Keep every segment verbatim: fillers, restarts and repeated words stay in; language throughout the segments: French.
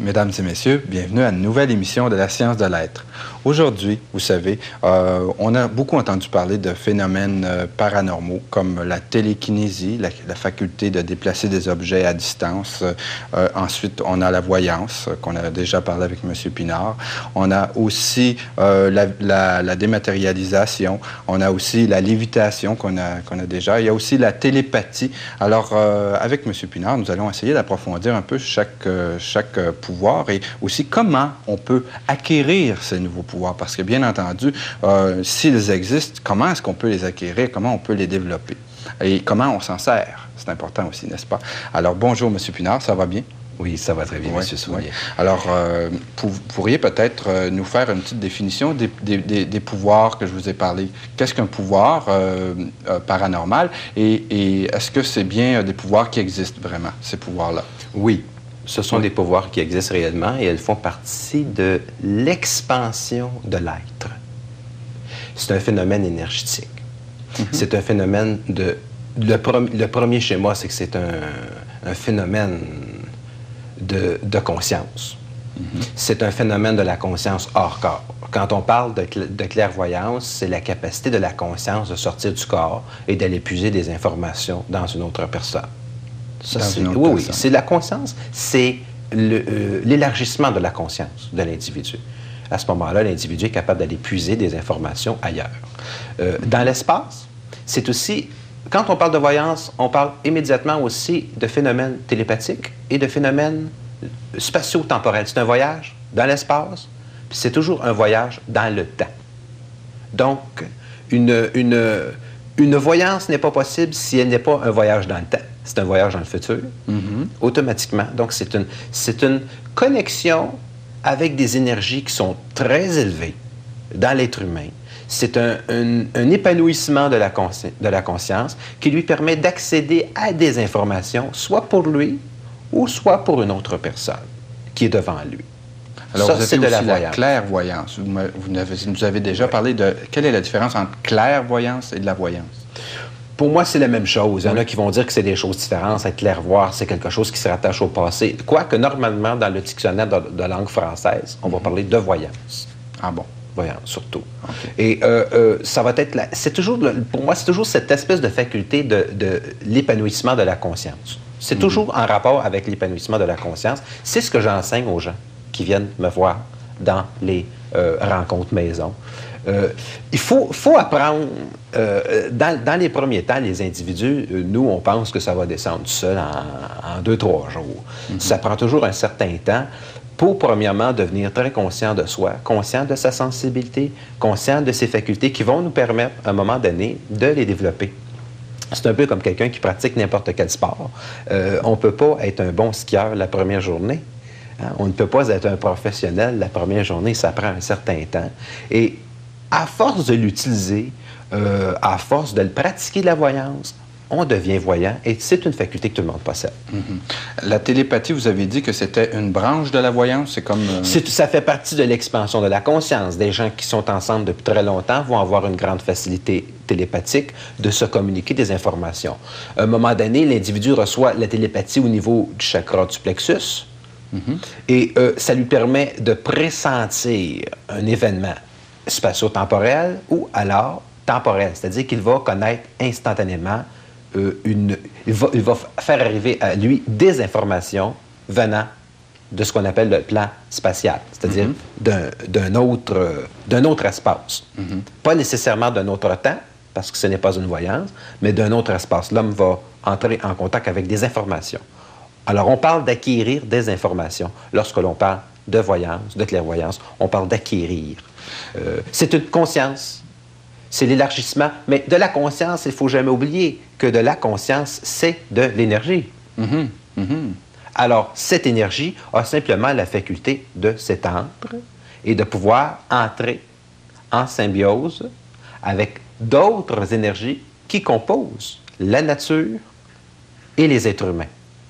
Mesdames et messieurs, bienvenue à une nouvelle émission de la science de l'être. Aujourd'hui, vous savez, euh, on a beaucoup entendu parler de phénomènes euh, paranormaux comme la télékinésie, la, la faculté de déplacer des objets à distance. Euh, ensuite, on a la voyance, qu'on a déjà parlé avec M. Pinard. On a aussi euh, la, la, la dématérialisation. On a aussi la lévitation qu'on a, qu'on a déjà. Il y a aussi la télépathie. Alors, euh, avec M. Pinard, nous allons essayer d'approfondir un peu chaque, euh, chaque euh, pouvoir et aussi comment on peut acquérir ces nouveaux pouvoirs. Parce que, bien entendu, euh, s'ils existent, comment est-ce qu'on peut les acquérir? Comment on peut les développer? Et comment on s'en sert? C'est important aussi, n'est-ce pas? Alors, bonjour, M. Pinard, ça va bien? Oui, ça va très bien, oui, M. Soignier. Oui. Alors, euh, vous pourriez peut-être euh, nous faire une petite définition des, des, des, des pouvoirs que je vous ai parlé. Qu'est-ce qu'un pouvoir euh, euh, paranormal? Et, et est-ce que c'est bien euh, des pouvoirs qui existent vraiment, ces pouvoirs-là? Oui. Ce sont oui. des pouvoirs qui existent réellement et elles font partie de l'expansion de l'être. C'est un phénomène énergétique. Mm-hmm. C'est un phénomène de... Le, pre... le premier schéma, c'est que c'est un, un phénomène de, de conscience. Mm-hmm. C'est un phénomène de la conscience hors corps. Quand on parle de, cl... de clairvoyance, c'est la capacité de la conscience de sortir du corps et d'aller puiser des informations dans une autre personne. Ça, oui, oui, c'est la conscience, c'est l'élargissement euh, de la conscience de l'individu. À ce moment-là, l'individu est capable d'aller puiser des informations ailleurs. Euh, dans l'espace, c'est aussi, quand on parle de voyance, on parle immédiatement aussi de phénomènes télépathiques et de phénomènes spatio-temporels. C'est un voyage dans l'espace, puis c'est toujours un voyage dans le temps. Donc, une, une, une voyance n'est pas possible si elle n'est pas un voyage dans le temps. C'est un voyage dans le futur, mm-hmm. automatiquement. Donc, c'est une, c'est une connexion avec des énergies qui sont très élevées dans l'être humain. C'est un, un, un épanouissement de la, consci- de la conscience qui lui permet d'accéder à des informations, soit pour lui ou soit pour une autre personne qui est devant lui. Alors, ça, c'est de la, la clairvoyance. Vous, me, vous nous avez déjà oui. parlé de... Quelle est la différence entre clairvoyance et de la voyance? Pour moi, c'est la même chose. Il y en a qui vont dire que c'est des choses différentes. Être clairvoyant, c'est quelque chose qui se rattache au passé. Quoique, normalement, dans le dictionnaire de, de langue française, on mm-hmm. va parler de voyance. Ah bon? Voyance, surtout. Okay. Et euh, euh, ça va être... La, c'est toujours, pour moi, c'est toujours cette espèce de faculté de, de l'épanouissement de la conscience. C'est mm-hmm. toujours en rapport avec l'épanouissement de la conscience. C'est ce que j'enseigne aux gens qui viennent me voir dans les euh, rencontres maison. Euh, il faut, faut apprendre, euh, dans, dans les premiers temps, les individus, euh, nous, on pense que ça va descendre tout seul en, en deux, trois jours. Mm-hmm. Ça prend toujours un certain temps pour, premièrement, devenir très conscient de soi, conscient de sa sensibilité, conscient de ses facultés qui vont nous permettre, à un moment donné, de les développer. C'est un peu comme quelqu'un qui pratique n'importe quel sport. Euh, on ne peut pas être un bon skieur la première journée. Hein? On ne peut pas être un professionnel la première journée. Ça prend un certain temps. Et à force de l'utiliser, euh, à force de le pratiquer, la voyance, on devient voyant et c'est une faculté que tout le monde possède. Mm-hmm. La télépathie, vous avez dit que c'était une branche de la voyance? C'est comme... Euh... C'est, ça fait partie de l'expansion de la conscience. Des gens qui sont ensemble depuis très longtemps vont avoir une grande facilité télépathique de se communiquer des informations. À un moment donné, l'individu reçoit la télépathie au niveau du chakra du plexus mm-hmm. et euh, ça lui permet de pressentir un événement spatio-temporel ou alors temporel, c'est-à-dire qu'il va connaître instantanément euh, une... Il va, il va faire arriver à lui des informations venant de ce qu'on appelle le plan spatial, c'est-à-dire mm-hmm. d'un, d'un, autre, euh, d'un autre espace. Mm-hmm. Pas nécessairement d'un autre temps, parce que ce n'est pas une voyance, mais d'un autre espace. L'homme va entrer en contact avec des informations. Alors, on parle d'acquérir des informations. Lorsque l'on parle de voyance, de clairvoyance, on parle d'acquérir. Euh, c'est une conscience, c'est l'élargissement, mais de la conscience, il ne faut jamais oublier que de la conscience, c'est de l'énergie. Mm-hmm. Mm-hmm. Alors, cette énergie a simplement la faculté de s'étendre et de pouvoir entrer en symbiose avec d'autres énergies qui composent la nature et les êtres humains.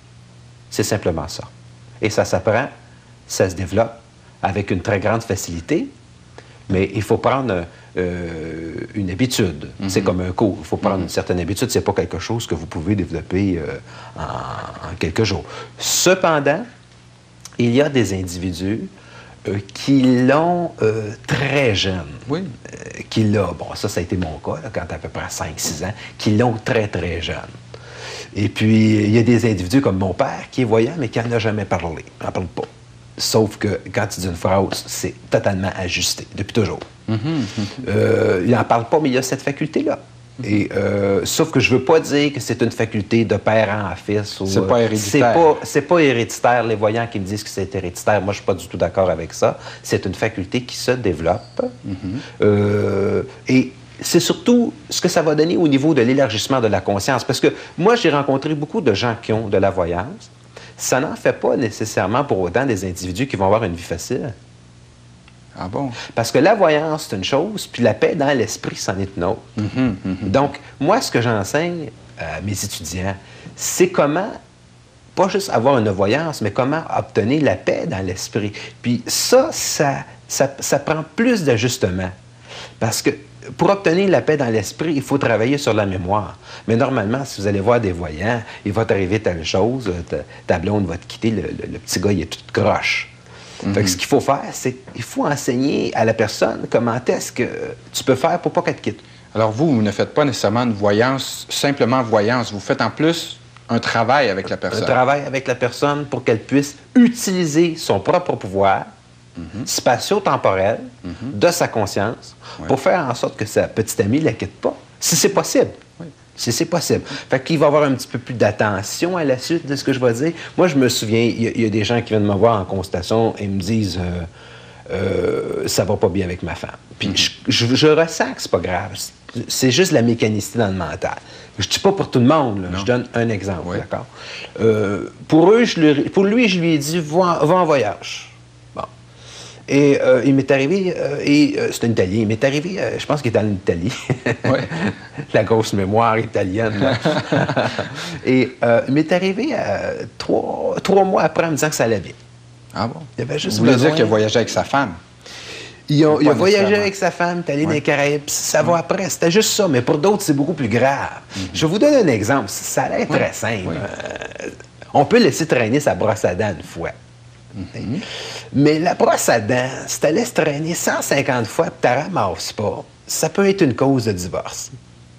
C'est simplement ça. Et ça s'apprend, ça se développe avec une très grande facilité. Mais il faut prendre euh, une habitude. Mm-hmm. C'est comme un cours. Il faut prendre mm-hmm. une certaine habitude. Ce n'est pas quelque chose que vous pouvez développer euh, en, en quelques jours. Cependant, il y a des individus euh, qui l'ont euh, très jeune. Oui. Euh, qui l'ont, bon, ça, ça a été mon cas, là, quand à peu près cinq six ans, qui l'ont très, très jeune. Et puis, il y a des individus comme mon père qui est voyant, mais qui n'en a jamais parlé. Il n'en parle pas. Sauf que quand il dit une phrase, c'est totalement ajusté, depuis toujours. Mm-hmm, mm-hmm. Euh, il n'en parle pas, mais il a cette faculté-là. Mm-hmm. Et, euh, sauf que je ne veux pas dire que c'est une faculté de père en fils. C'est euh, pas héréditaire. C'est pas, pas héréditaire. Les voyants qui me disent que c'est héréditaire, moi, je ne suis pas du tout d'accord avec ça. C'est une faculté qui se développe. Mm-hmm. euh, et c'est surtout ce que ça va donner au niveau de l'élargissement de la conscience. Parce que moi, j'ai rencontré beaucoup de gens qui ont de la voyance. Ça n'en fait pas nécessairement pour autant des individus qui vont avoir une vie facile. Ah bon? Parce que la voyance, c'est une chose, puis la paix dans l'esprit, c'en est une autre. Mm-hmm, mm-hmm. Donc, moi, ce que j'enseigne à mes étudiants, c'est comment, pas juste avoir une voyance, mais comment obtenir la paix dans l'esprit. Puis ça, ça, ça, ça prend plus d'ajustement. Parce que pour obtenir la paix dans l'esprit, il faut travailler sur la mémoire. Mais normalement, si vous allez voir des voyants, il va t'arriver telle chose, ta, ta blonde va te quitter, le, le, le petit gars, il est tout croche. Mm-hmm. Fait que ce qu'il faut faire, c'est qu'il faut enseigner à la personne comment est-ce que tu peux faire pour pas qu'elle te quitte. Alors vous, vous ne faites pas nécessairement une voyance, simplement voyance. Vous faites en plus un travail avec la personne. Un travail avec la personne pour qu'elle puisse utiliser son propre pouvoir, Mm-hmm. spatio-temporel mm-hmm. de sa conscience ouais. pour faire en sorte que sa petite amie ne la quitte pas. Si c'est possible. Oui. Si c'est possible. Fait qu'il va avoir un petit peu plus d'attention à la suite de ce que je vais dire. Moi, je me souviens, il y, y a des gens qui viennent me voir en consultation et me disent euh, euh, ça va pas bien avec ma femme. Puis mm-hmm. je, je, je ressens que c'est pas grave. C'est juste la mécanicité dans le mental. Je ne dis pas pour tout le monde. Là. Je donne un exemple. Oui. D'accord? Euh, pour, eux, je lui, pour lui, je lui ai dit va, va en voyage. Et euh, il m'est arrivé, euh, et euh, c'est un Italien, il m'est arrivé, euh, je pense qu'il est en Italie, ouais. la grosse mémoire italienne. et euh, il m'est arrivé euh, trois, trois mois après en me disant que ça allait bien. Ah bon? Il avait juste Vous voulez besoin... dire qu'il a voyagé avec sa femme? Il a, il a voyagé avec sa femme, il est allé ouais. dans les Caraïbes, ça va ouais. après, c'était juste ça. Mais pour d'autres, c'est beaucoup plus grave. Mm-hmm. Je vous donne un exemple, ça a l'air ouais. très simple. Ouais. Euh, on peut laisser traîner sa brosse à dents une fois. Mm-hmm. Mais la brosse à dents, si tu laisses traîner cent cinquante fois et tu ne ramasses pas, ça peut être une cause de divorce.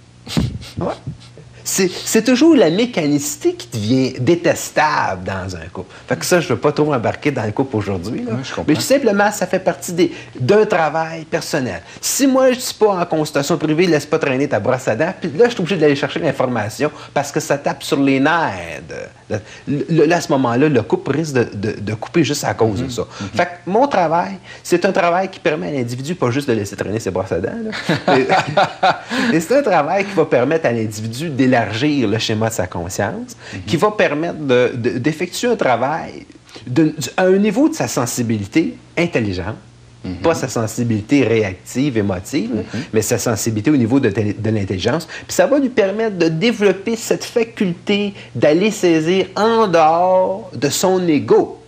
Ouais. C'est, c'est toujours la mécanicité qui devient détestable dans un couple. Fait que ça, je ne veux pas trop embarquer dans le couple aujourd'hui. Là. Oui, mais tout simplement, ça fait partie des, d'un travail personnel. Si moi, je ne suis pas en consultation privée, laisse pas traîner ta brosse à dents, puis là, je suis obligé d'aller chercher l'information parce que ça tape sur les nerfs. De, de, le, là, à ce moment-là, le couple risque de, de, de couper juste à cause mm-hmm. de ça. Mm-hmm. Fait que mon travail, c'est un travail qui permet à l'individu pas juste de laisser traîner ses brosses à dents, là. et, et c'est un travail qui va permettre à l'individu d'élargir élargir le schéma de sa conscience, mm-hmm. qui va permettre de, de, d'effectuer un travail de, à un niveau de sa sensibilité intelligente, mm-hmm. pas sa sensibilité réactive, émotive, mm-hmm. mais sa sensibilité au niveau de, de l'intelligence. Puis ça va lui permettre de développer cette faculté d'aller saisir en dehors de son ego,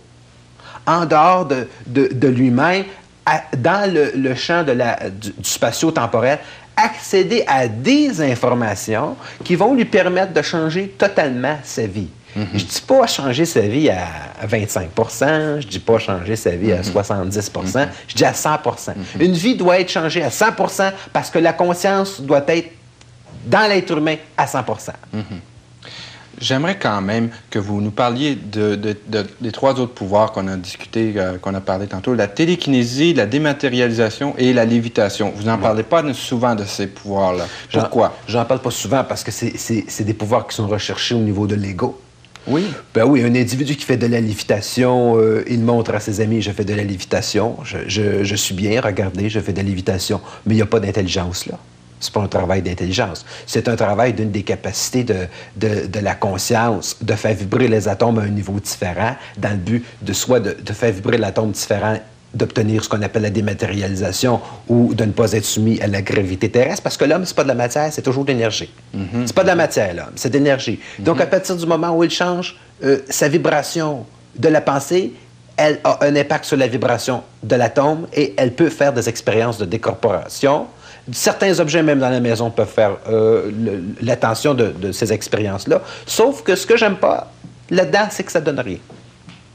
en dehors de, de, de lui-même, à, dans le, le champ de la, du, du spatio-temporel, accéder à des informations qui vont lui permettre de changer totalement sa vie. Mm-hmm. Je ne dis pas changer sa vie à vingt-cinq pour cent, je ne dis pas changer sa vie à soixante-dix pour cent, mm-hmm. je dis à cent pour cent. Mm-hmm. Une vie doit être changée à cent pour cent parce que la conscience doit être dans l'être humain à cent pour cent. Mm-hmm. J'aimerais quand même que vous nous parliez de, de, de, des trois autres pouvoirs qu'on a discuté, euh, qu'on a parlé tantôt, la télékinésie, la dématérialisation et la lévitation. Vous n'en ouais. parlez pas souvent de ces pouvoirs-là. Pourquoi? J'en, j'en parle pas souvent parce que c'est, c'est, c'est des pouvoirs qui sont recherchés au niveau de l'ego. Oui. Ben oui, un individu qui fait de la lévitation, euh, il montre à ses amis, je fais de la lévitation, je, je, je suis bien, regardez, je fais de la lévitation, mais il n'y a pas d'intelligence là. C'est pas un travail d'intelligence. C'est un travail d'une des capacités de, de, de la conscience, de faire vibrer les atomes à un niveau différent, dans le but de soit de, de faire vibrer l'atome différent, d'obtenir ce qu'on appelle la dématérialisation ou de ne pas être soumis à la gravité terrestre, parce que l'homme, c'est pas de la matière, c'est toujours de l'énergie. Mm-hmm. C'est pas de la matière, l'homme, c'est de l'énergie. Mm-hmm. Donc, à partir du moment où il change euh, sa vibration de la pensée, elle a un impact sur la vibration de l'atome et elle peut faire des expériences de décorporation. Certains objets, même dans la maison, peuvent faire euh, le, l'attention de, de ces expériences-là. Sauf que ce que j'aime pas là-dedans, c'est que ça donne rien.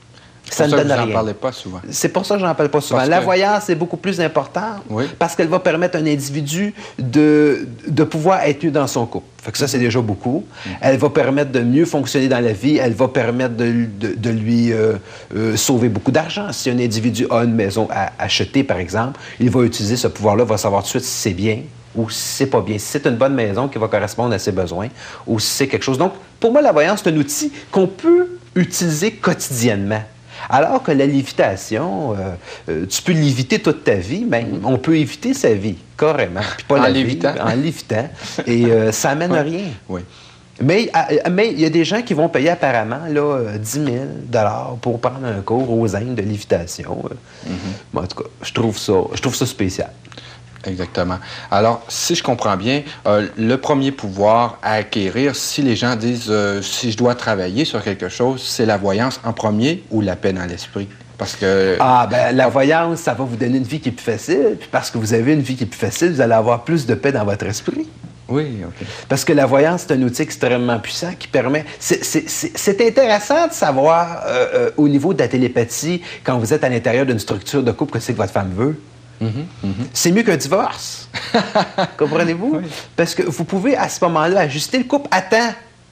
Ça ne ça donne que vous rien. n'en parlez pas souvent. C'est pour ça que je n'en parle pas souvent. Parce La que... voyance est beaucoup plus importante oui. parce qu'elle va permettre à un individu de, de pouvoir être mieux dans son couple. Fait que ça, c'est déjà beaucoup. Mm-hmm. Elle va permettre de mieux fonctionner dans la vie. Elle va permettre de, de, de lui euh, euh, sauver beaucoup d'argent. Si un individu a une maison à acheter, par exemple, il va utiliser ce pouvoir-là, va savoir tout de suite si c'est bien ou si c'est pas bien. Si c'est une bonne maison qui va correspondre à ses besoins ou si c'est quelque chose. Donc, pour moi, la voyance, c'est un outil qu'on peut utiliser quotidiennement. Alors que la lévitation, euh, euh, tu peux l'éviter toute ta vie, mais mm-hmm. on peut éviter sa vie, carrément. Puis pas en la lévitant. Vie, en lévitant. Et euh, ça n'amène oui. rien. Oui. Mais mais il y a des gens qui vont payer apparemment là, dix mille dollars pour prendre un cours aux Indes de lévitation. Mm-hmm. Bon, en tout cas, je trouve ça, je trouve ça spécial. Exactement. Alors, si je comprends bien, euh, le premier pouvoir à acquérir, si les gens disent euh, si je dois travailler sur quelque chose, c'est la voyance en premier ou la paix dans l'esprit? Parce que... Ah, ben la voyance, ça va vous donner une vie qui est plus facile. Puis parce que vous avez une vie qui est plus facile, vous allez avoir plus de paix dans votre esprit. Oui, OK. Parce que la voyance, c'est un outil extrêmement puissant qui permet... C'est, c'est, c'est, c'est intéressant de savoir, euh, euh, au niveau de la télépathie, quand vous êtes à l'intérieur d'une structure de couple, que c'est que votre femme veut. Mm-hmm, mm-hmm. C'est mieux qu'un divorce. Comprenez-vous? Oui. Parce que vous pouvez, à ce moment-là, ajuster le couple à temps.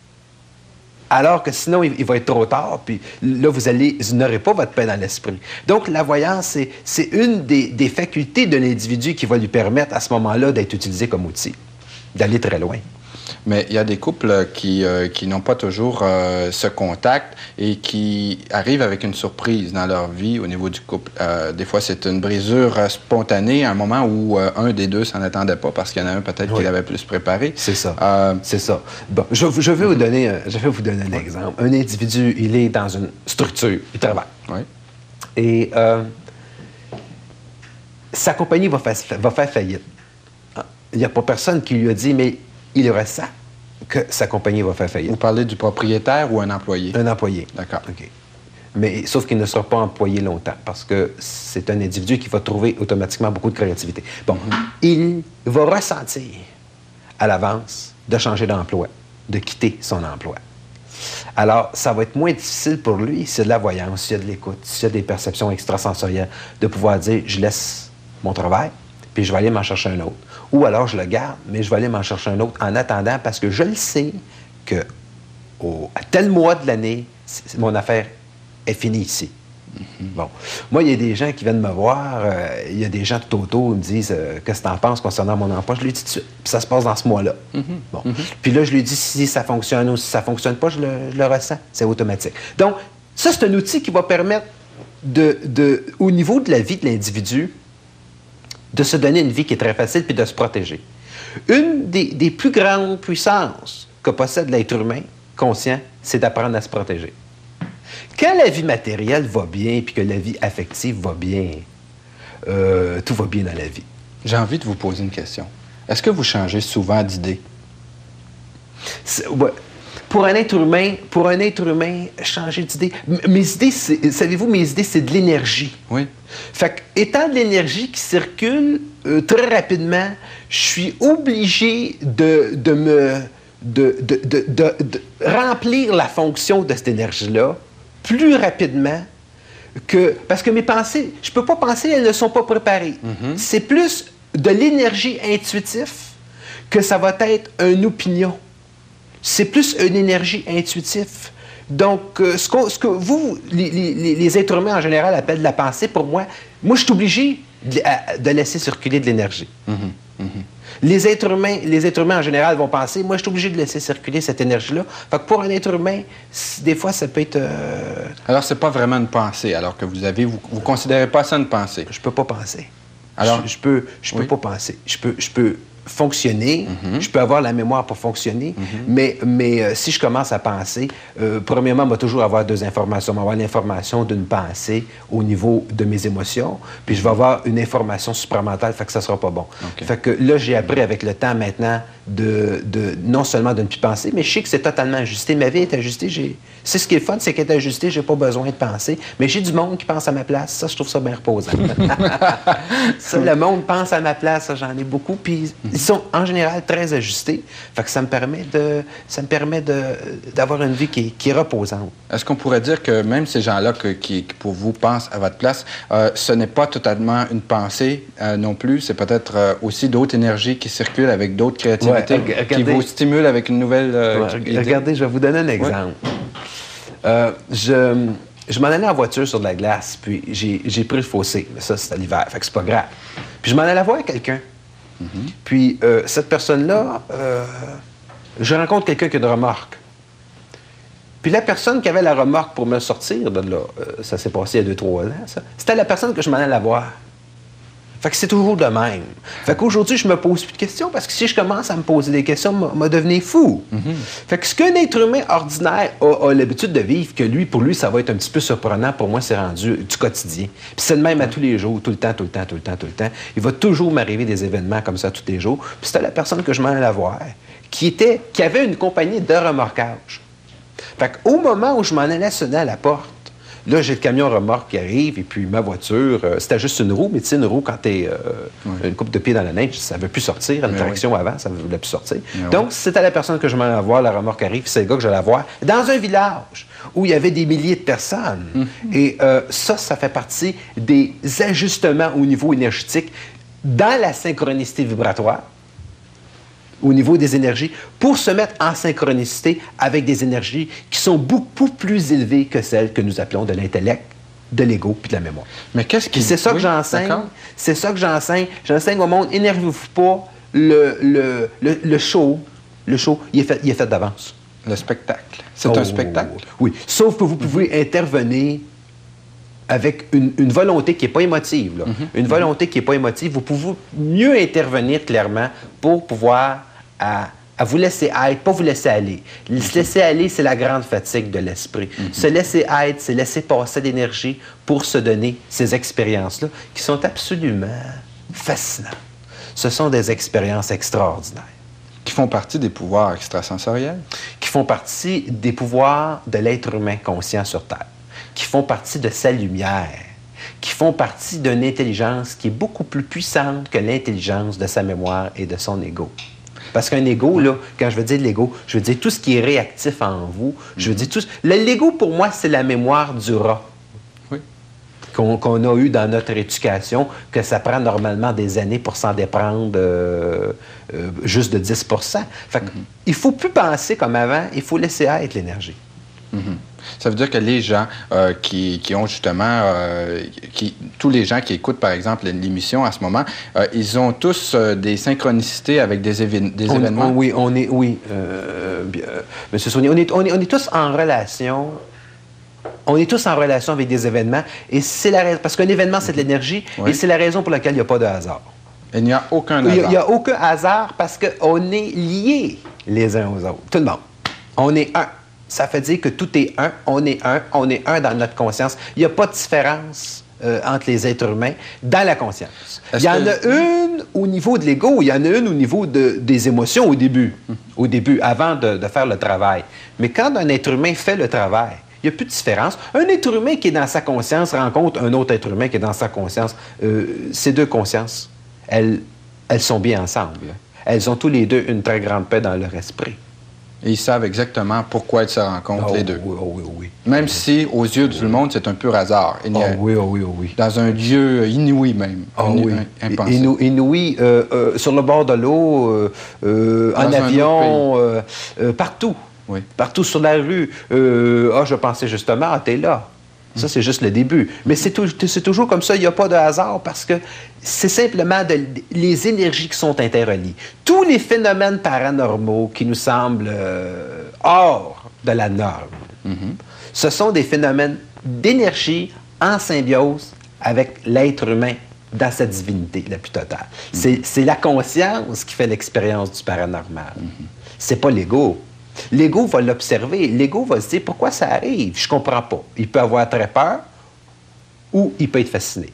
Alors que sinon, il, il va être trop tard, puis là, vous allez, vous n'aurez pas votre paix dans l'esprit. Donc, la voyance, c'est, c'est une des, des facultés de l'individu qui va lui permettre, à ce moment-là, d'être utilisé comme outil, d'aller très loin. Mais il y a des couples qui, euh, qui n'ont pas toujours euh, ce contact et qui arrivent avec une surprise dans leur vie au niveau du couple. Euh, des fois, c'est une brisure spontanée à un moment où euh, un des deux s'en attendait pas parce qu'il y en a un peut-être oui. qui l'avait plus préparé. C'est ça. Euh, c'est ça. Bon, je, je, vais vous donner, je vais vous donner un oui. exemple. Un individu, il est dans une structure, il travaille. Oui. Et euh, sa compagnie va faire, va faire faillite. Il n'y a pas personne qui lui a dit, mais il ressent que sa compagnie va faire faillite. Vous parlez du propriétaire ou un employé? Un employé. D'accord. OK. Mais sauf qu'il ne sera pas employé longtemps parce que c'est un individu qui va trouver automatiquement beaucoup de créativité. Bon, mm-hmm. il va ressentir à l'avance de changer d'emploi, de quitter son emploi. Alors, ça va être moins difficile pour lui s'il y a de la voyance, s'il y a de l'écoute, s'il y a des perceptions extrasensorielles, de pouvoir dire, je laisse mon travail, puis je vais aller m'en chercher un autre. Ou alors, je le garde, mais je vais aller m'en chercher un autre en attendant parce que je le sais que au, à tel mois de l'année, mon affaire est finie ici. Mm-hmm. Bon. Moi, il y a des gens qui viennent me voir, euh, il y a des gens tout autour qui me disent euh, « Qu'est-ce que tu en penses concernant mon emploi? » Je lui dis tout de suite. Puis ça se passe dans ce mois-là. Mm-hmm. Bon. Mm-hmm. Puis là, je lui dis si ça fonctionne ou si ça ne fonctionne pas, je le, je le ressens. C'est automatique. Donc, ça, c'est un outil qui va permettre, de, de, au niveau de la vie de l'individu, de se donner une vie qui est très facile puis de se protéger. Une des, des plus grandes puissances que possède l'être humain conscient, c'est d'apprendre à se protéger. Quand la vie matérielle va bien puis que la vie affective va bien, euh, tout va bien dans la vie. J'ai envie de vous poser une question. Est-ce que vous changez souvent d'idée? Ouais. Pour un être humain, pour un être humain, changer d'idée. M- mes idées, c'est, savez-vous, mes idées, c'est de l'énergie. Oui. Fait que, étant de l'énergie qui circule euh, très rapidement, je suis obligé de, de me de, de, de, de, de remplir la fonction de cette énergie-là plus rapidement que... Parce que mes pensées, je ne peux pas penser, elles ne sont pas préparées. Mm-hmm. C'est plus de l'énergie intuitive que ça va être une opinion. C'est plus une énergie intuitive. Donc, euh, ce, ce que vous, les, les, les êtres humains en général, appellent la pensée, pour moi, moi, je suis obligé de, de laisser circuler de l'énergie. Mm-hmm. Mm-hmm. Les êtres humains, les êtres humains en général vont penser, moi, je suis obligé de laisser circuler cette énergie-là. Fait que pour un être humain, des fois, ça peut être... Euh... Alors, c'est pas vraiment une pensée, alors que vous avez... Vous ne considérez pas ça une pensée? Je peux pas penser. Alors, je, je peux, je peux oui. pas penser. Je peux... Je peux fonctionner, mm-hmm. je peux avoir la mémoire pour fonctionner, mm-hmm. mais, mais euh, si je commence à penser, euh, premièrement, on va toujours avoir deux informations. On va avoir l'information d'une pensée au niveau de mes émotions, puis je vais avoir une information supramentale, fait que ça sera pas bon. Okay. Fait que là, j'ai appris avec le temps maintenant de, de non seulement de ne plus penser, mais je sais que c'est totalement ajusté. Ma vie est ajustée. J'ai... C'est ce qui est le fun, c'est qu'elle est ajustée, j'ai pas besoin de penser. Mais j'ai du monde qui pense à ma place. Ça, je trouve ça bien reposant. Ça, le monde pense à ma place, ça, j'en ai beaucoup. Puis ils sont en général très ajustés. Fait que ça me permet de, ça me permet de, d'avoir une vie qui est, qui est reposante. Est-ce qu'on pourrait dire que même ces gens-là que, qui, qui, pour vous, pensent à votre place, euh, ce n'est pas totalement une pensée euh, non plus, c'est peut-être euh, aussi d'autres énergies qui circulent avec d'autres créativités, ouais, regardez, qui vous stimulent avec une nouvelle euh, ouais, idée? Regardez, je vais vous donner un exemple. Ouais. Euh, je je m'en allais en voiture sur de la glace, puis j'ai, j'ai pris le fossé. Mais ça, c'était l'hiver, fait que c'est pas grave. Puis je m'en allais voir quelqu'un. Mm-hmm. Puis euh, cette personne-là, euh, je rencontre quelqu'un qui a une remorque. Puis la personne qui avait la remorque pour me sortir de là, euh, ça s'est passé il y a deux, trois ans, ça, c'était la personne que je m'en allais voir. Fait que c'est toujours de même. Fait qu'aujourd'hui, je me pose plus de questions parce que si je commence à me poser des questions, m'a devenu fou. Mm-hmm. Fait que ce qu'un être humain ordinaire a, a l'habitude de vivre, que lui, pour lui, ça va être un petit peu surprenant, pour moi, c'est rendu du quotidien. Puis c'est le même à tous les jours, tout le temps, tout le temps, tout le temps, tout le temps. Il va toujours m'arriver des événements comme ça tous les jours. Puis c'était la personne que je m'en allais voir, qui était, qui avait une compagnie de remorquage. Fait qu'au moment où je m'en allais sonner à la porte, là, j'ai le camion remorque qui arrive, et puis ma voiture, euh, c'était juste une roue, mais tu sais, une roue, quand t'es euh, oui. une coupe de pied dans la neige, ça ne veut plus sortir. Une traction oui. avant, ça ne voulait plus sortir. Mais Donc, oui. c'était la personne que je m'en allais voir, la remorque arrive, c'est le gars que j'allais voir, dans un village où il y avait des milliers de personnes. Mm-hmm. Et euh, ça, ça fait partie des ajustements au niveau énergétique dans la synchronicité vibratoire, au niveau des énergies, pour se mettre en synchronicité avec des énergies qui sont beaucoup plus élevées que celles que nous appelons de l'intellect, de l'ego puis de la mémoire. Mais qu'est-ce qui... C'est ça oui, que j'enseigne. C'est ça que j'enseigne. J'enseigne au monde, énervez-vous pas, le, le, le, le show, le show, il est fait, il est fait d'avance. Le spectacle. C'est oh, un spectacle? Oui. Sauf que vous pouvez mm-hmm. intervenir avec une, une volonté qui n'est pas émotive. Là. Mm-hmm. Une volonté qui n'est pas émotive. Vous pouvez mieux intervenir clairement pour pouvoir... À, à vous laisser être, pas vous laisser aller. Mm-hmm. Se laisser aller, c'est la grande fatigue de l'esprit. Mm-hmm. Se laisser être, c'est laisser passer l'énergie pour se donner ces expériences-là qui sont absolument fascinantes. Ce sont des expériences extraordinaires. Qui font partie des pouvoirs extrasensoriels? Qui font partie des pouvoirs de l'être humain conscient sur Terre. Qui font partie de sa lumière. Qui font partie d'une intelligence qui est beaucoup plus puissante que l'intelligence de sa mémoire et de son ego. Parce qu'un ego, là, quand je veux dire l'ego, je veux dire tout ce qui est réactif en vous. Je veux dire tout... L'ego, pour moi, c'est la mémoire du rat. Oui. Qu'on, qu'on a eu dans notre éducation, que ça prend normalement des années pour s'en déprendre euh, euh, juste de dix pour cent. Fait que, mm-hmm. il ne faut plus penser comme avant, il faut laisser être l'énergie. Mm-hmm. Ça veut dire que les gens euh, qui, qui ont justement, euh, qui, tous les gens qui écoutent, par exemple, l'émission à ce moment, euh, ils ont tous euh, des synchronicités avec des, évi- des on, événements? On, oui, on est, oui. Euh, bien, euh, Monsieur Saunier, on est, on, est, on est tous en relation. On est tous en relation avec des événements. Et c'est la raison, parce qu'un événement, c'est de l'énergie, oui. et c'est la raison pour laquelle il n'y a pas de hasard. Il n'y a aucun hasard. Il n'y a, a aucun hasard parce qu'on est liés les uns aux autres. Tout le monde. On est un. Ça fait dire que tout est un, on est un, on est un dans notre conscience. Il n'y a pas de différence euh, entre les êtres humains dans la conscience. Est-ce il y en a que... une au niveau de l'ego, il y en a une au niveau de, des émotions au début, mmh. au début, avant de, de faire le travail. Mais quand un être humain fait le travail, il n'y a plus de différence. Un être humain qui est dans sa conscience rencontre un autre être humain qui est dans sa conscience. Euh, ces deux consciences, elles, elles sont bien ensemble. Elles ont tous les deux une très grande paix dans leur esprit. Et ils savent exactement pourquoi ils se rencontrent, oh, les deux. Oui, oh, oui, oui. Même oui. si, aux yeux de tout le monde, c'est un pur hasard. Oh, oui, oh, oui, oh, oui. Dans un lieu inouï, même. Oh, Inu- oui. Impensé. Inou- inouï, euh, euh, sur le bord de l'eau, euh, euh, en avion, euh, euh, partout. Oui. Partout sur la rue. Euh, ah, je pensais justement, ah, t'es là. Ça, c'est juste le début. Mais c'est, tout, c'est toujours comme ça, il n'y a pas de hasard parce que c'est simplement de, les énergies qui sont interreliées. Tous les phénomènes paranormaux qui nous semblent euh, hors de la norme, mm-hmm. ce sont des phénomènes d'énergie en symbiose avec l'être humain dans sa divinité la plus totale. Mm-hmm. C'est, c'est la conscience qui fait l'expérience du paranormal. Mm-hmm. C'est pas l'ego. L'ego va l'observer. L'ego va se dire, pourquoi ça arrive? Je comprends pas. Il peut avoir très peur ou il peut être fasciné.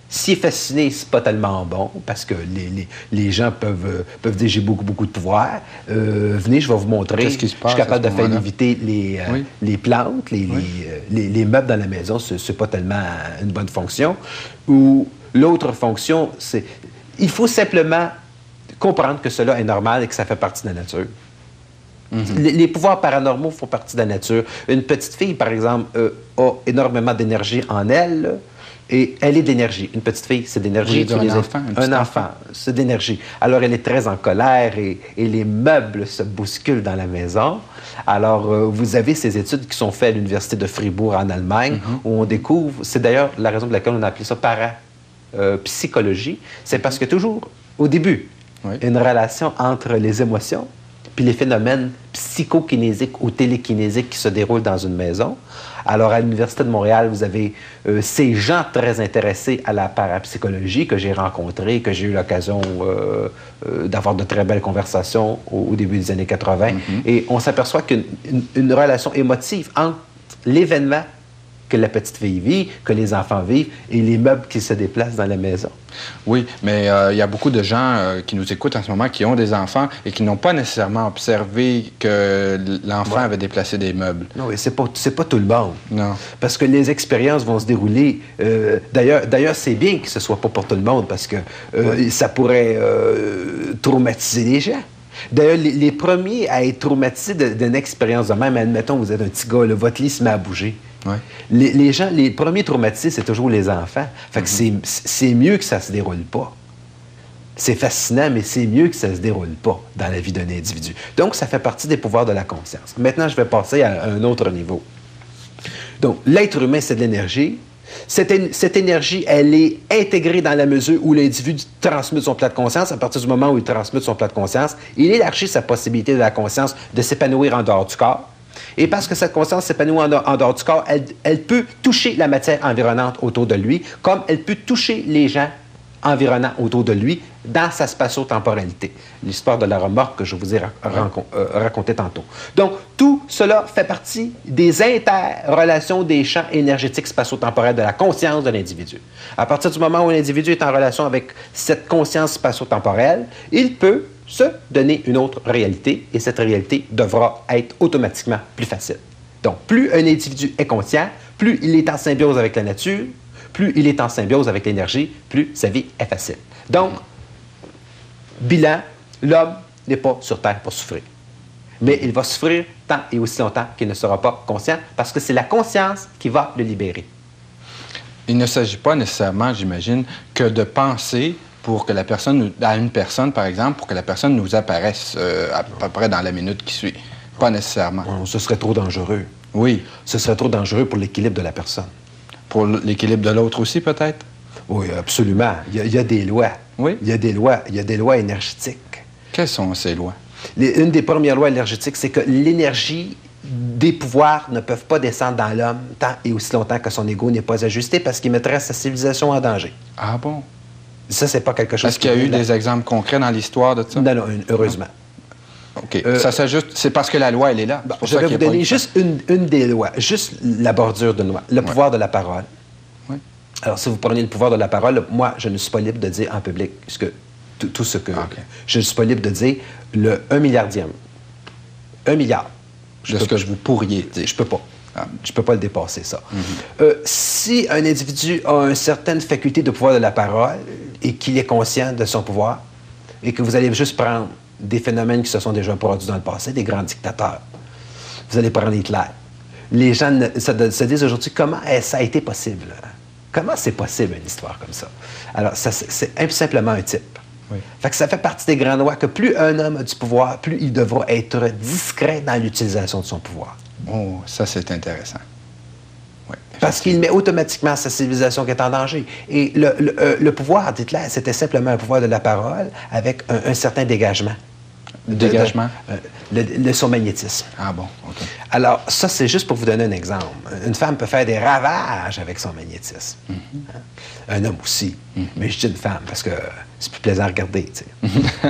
S'il est fasciné, c'est pas tellement bon, parce que les, les, les gens peuvent, euh, peuvent dire « j'ai beaucoup, beaucoup de pouvoir euh, ». Venez, je vais vous montrer. Qu'est-ce qui se passe je suis capable à de ce faire moment-là? léviter les, euh, Oui. les plantes, les, Oui. les, euh, les, les meubles dans la maison, c'est, c'est pas tellement une bonne fonction. Ou l'autre fonction, c'est... Il faut simplement comprendre que cela est normal et que ça fait partie de la nature. Mm-hmm. les, les pouvoirs paranormaux font partie de la nature. Une petite fille, par exemple, euh, a énormément d'énergie en elle, et elle est d'énergie. Une petite fille, c'est d'énergie. Oui, un les enfant. Un enfant, c'est d'énergie. Alors, elle est très en colère et, et les meubles se bousculent dans la maison. Alors, euh, vous avez ces études qui sont faites à l'Université de Fribourg en Allemagne, mm-hmm. où on découvre, c'est d'ailleurs la raison pour laquelle on a appelé ça parapsychologie, euh, c'est parce que toujours, au début, oui. une relation entre les émotions puis les phénomènes psychokinésiques ou télékinésiques qui se déroulent dans une maison. Alors, à l'Université de Montréal, vous avez euh, ces gens très intéressés à la parapsychologie que j'ai rencontrés, que j'ai eu l'occasion euh, euh, d'avoir de très belles conversations au, au début des années quatre-vingt. Mm-hmm. Et on s'aperçoit qu'une une, une relation émotive entre l'événement que la petite fille vit, que les enfants vivent, et les meubles qui se déplacent dans la maison. Oui, mais euh, il y a beaucoup de gens euh, qui nous écoutent en ce moment qui ont des enfants et qui n'ont pas nécessairement observé que l'enfant ouais. avait déplacé des meubles. Non, et c'est pas, c'est pas tout le monde. Non. Parce que les expériences vont se dérouler... Euh, d'ailleurs, d'ailleurs, c'est bien que ce soit pas pour tout le monde, parce que euh, ouais. ça pourrait euh, traumatiser les gens. D'ailleurs, les, les premiers à être traumatisés d'une expérience de même, admettons, vous êtes un petit gars, là, votre lit se met à bouger. Ouais. Les, les gens, les premiers traumatisés, c'est toujours les enfants. Fait que mm-hmm. c'est, c'est mieux que ça se déroule pas. C'est fascinant, mais c'est mieux que ça se déroule pas dans la vie d'un individu. Donc, ça fait partie des pouvoirs de la conscience. Maintenant, je vais passer à un autre niveau. Donc, l'être humain, c'est de l'énergie. Cette, cette énergie, elle est intégrée dans la mesure où l'individu transmute son plat de conscience. À partir du moment où il transmute son plat de conscience, il élargit sa possibilité de la conscience de s'épanouir en dehors du corps. Et parce que cette conscience s'épanouit en, en dehors du corps, elle, elle peut toucher la matière environnante autour de lui, comme elle peut toucher les gens environnants autour de lui dans sa spatio-temporalité. L'histoire de la remorque que je vous ai ra- rancon- euh, raconté tantôt. Donc, tout cela fait partie des interrelations des champs énergétiques spatio-temporels de la conscience de l'individu. À partir du moment où l'individu est en relation avec cette conscience spatio-temporelle, il peut se donner une autre réalité, et cette réalité devra être automatiquement plus facile. Donc, plus un individu est conscient, plus il est en symbiose avec la nature, plus il est en symbiose avec l'énergie, plus sa vie est facile. Donc, bilan, l'homme n'est pas sur Terre pour souffrir. Mais il va souffrir tant et aussi longtemps qu'il ne sera pas conscient, parce que c'est la conscience qui va le libérer. Il ne s'agit pas nécessairement, j'imagine, que de penser pour que la personne, à une personne, par exemple, pour que la personne nous apparaisse euh, à peu près dans la minute qui suit. Pas nécessairement. Non, ce serait trop dangereux. Oui. Ce serait trop dangereux pour l'équilibre de la personne. Pour l'équilibre de l'autre aussi, peut-être? Oui, absolument. Il y a, il y a des lois. Oui? Il y a des lois. Il y a des lois énergétiques. Quelles sont ces lois? Les, une des premières lois énergétiques, c'est que l'énergie des pouvoirs ne peuvent pas descendre dans l'homme tant et aussi longtemps que son ego n'est pas ajusté, parce qu'il mettrait sa civilisation en danger. Ah bon? Ça, c'est pas quelque chose... Est-ce qu'il y a eu des exemples concrets dans l'histoire de ça? Non, non, heureusement. OK. Euh, ça s'ajuste. C'est parce que la loi, elle est là. Bon, je vais vous donner juste une, une des lois, juste la bordure d'une loi, le ouais. pouvoir de la parole. Oui. Alors, si vous prenez le pouvoir de la parole, moi, je ne suis pas libre de dire en public ce que, tout, tout ce que... Okay. Je ne suis pas libre de dire le un milliardième. Un milliard. De ce que je vous pourriez dire. Je peux pas. Ah. Je ne peux pas le dépasser, ça. Mm-hmm. Euh, si un individu a une certaine faculté de pouvoir de la parole et qu'il est conscient de son pouvoir, et que vous allez juste prendre des phénomènes qui se sont déjà produits dans le passé, des grands dictateurs, vous allez prendre Hitler. Les gens ne, se, se disent aujourd'hui, comment ça a été possible? Comment c'est possible une histoire comme ça? Alors, ça, c'est, c'est simplement un type. Oui. Fait que ça fait partie des grandes lois que plus un homme a du pouvoir, plus il devra être discret dans l'utilisation de son pouvoir. Oh, ça, c'est intéressant. Oui, parce qu'il met automatiquement sa civilisation qui est en danger. Et le, le, euh, le pouvoir d'Hitler, c'était simplement un pouvoir de la parole avec un, un certain dégagement. Le dégagement? De, de, euh, le, le, son magnétisme. Ah bon, OK. Alors, ça, c'est juste pour vous donner un exemple. Une femme peut faire des ravages avec son magnétisme. Mm-hmm. Hein? Un homme aussi. Mm-hmm. Mais je dis une femme parce que c'est plus plaisant à regarder. Tu sais.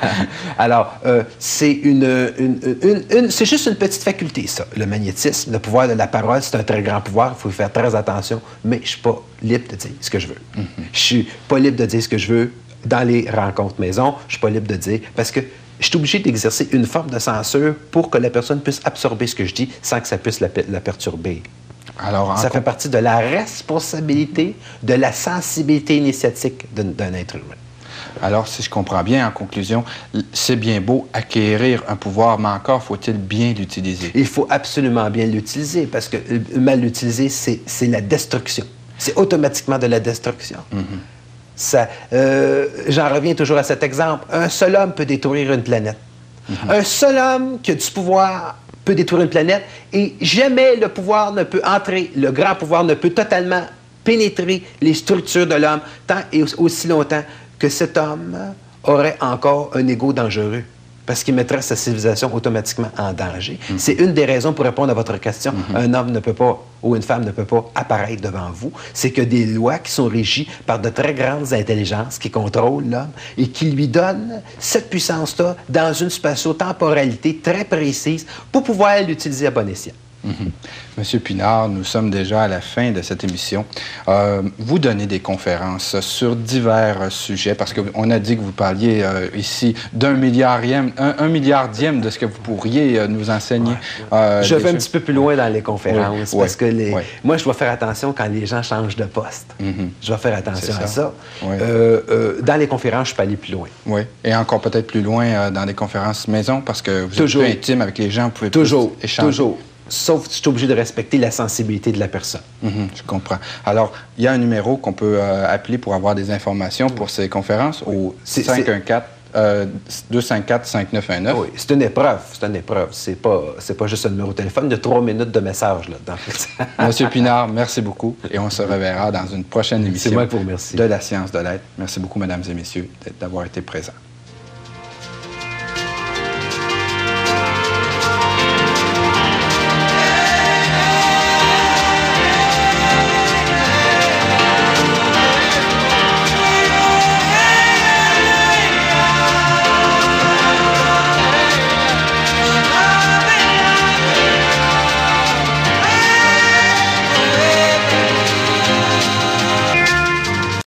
Alors, euh, c'est une, une, une, une c'est juste une petite faculté, ça, le magnétisme. Le pouvoir de la parole, c'est un très grand pouvoir. Il faut faire très attention, mais je ne suis pas libre de dire ce que je veux. Mm-hmm. Je suis pas libre de dire ce que je veux dans les rencontres maison. Je suis pas libre de dire... Parce que je suis obligé d'exercer une forme de censure pour que la personne puisse absorber ce que je dis sans que ça puisse la, la perturber. Alors, ça fait partie de la responsabilité, de la sensibilité initiatique d'un être humain. Alors, si je comprends bien, en conclusion, c'est bien beau acquérir un pouvoir, mais encore faut-il bien l'utiliser. Il faut absolument bien l'utiliser, parce que mal l'utiliser, c'est la destruction. C'est automatiquement de la destruction. Mm-hmm. Ça, euh, j'en reviens toujours à cet exemple. Un seul homme peut détruire une planète. Mm-hmm. Un seul homme qui a du pouvoir peut détruire une planète et jamais le pouvoir ne peut entrer, le grand pouvoir ne peut totalement pénétrer les structures de l'homme tant et aussi longtemps que cet homme aurait encore un ego dangereux, parce qu'il mettrait sa civilisation automatiquement en danger. Mm-hmm. C'est une des raisons pour répondre à votre question. Mm-hmm. Un homme ne peut pas, ou une femme ne peut pas apparaître devant vous. C'est que des lois qui sont régies par de très grandes intelligences qui contrôlent l'homme et qui lui donnent cette puissance-là dans une spatio-temporalité très précise pour pouvoir l'utiliser à bon escient. Mm-hmm. Monsieur Pinard, nous sommes déjà à la fin de cette émission. Euh, vous donnez des conférences sur divers sujets, parce qu'on a dit que vous parliez euh, ici d'un milliardième, un, un milliardième de ce que vous pourriez euh, nous enseigner. Ouais. Euh, je vais un petit peu plus loin dans les conférences, oui, parce oui, que les... oui. moi, je dois faire attention quand les gens changent de poste. Mm-hmm. Je dois faire attention ça. à ça. Oui. Euh, euh, dans les conférences, je peux aller plus loin. Oui, et encore peut-être plus loin euh, dans des conférences maison, parce que vous toujours. êtes plus intime avec les gens, vous pouvez toujours, plus échanger. Toujours. Sauf que je suis obligé de respecter la sensibilité de la personne. Mm-hmm, je comprends. Alors, il y a un numéro qu'on peut euh, appeler pour avoir des informations pour ces conférences au cinq un quatre, deux cinq quatre, cinq neuf un neuf. Oui, c'est une épreuve. C'est une épreuve. C'est pas, c'est pas juste un numéro de téléphone de trois minutes de message là-dedans. Monsieur Pinard, merci beaucoup et on se reverra dans une prochaine émission C'est moi qui vous remercie. de La Science de l'être. Merci beaucoup, mesdames et messieurs, d'avoir été présents.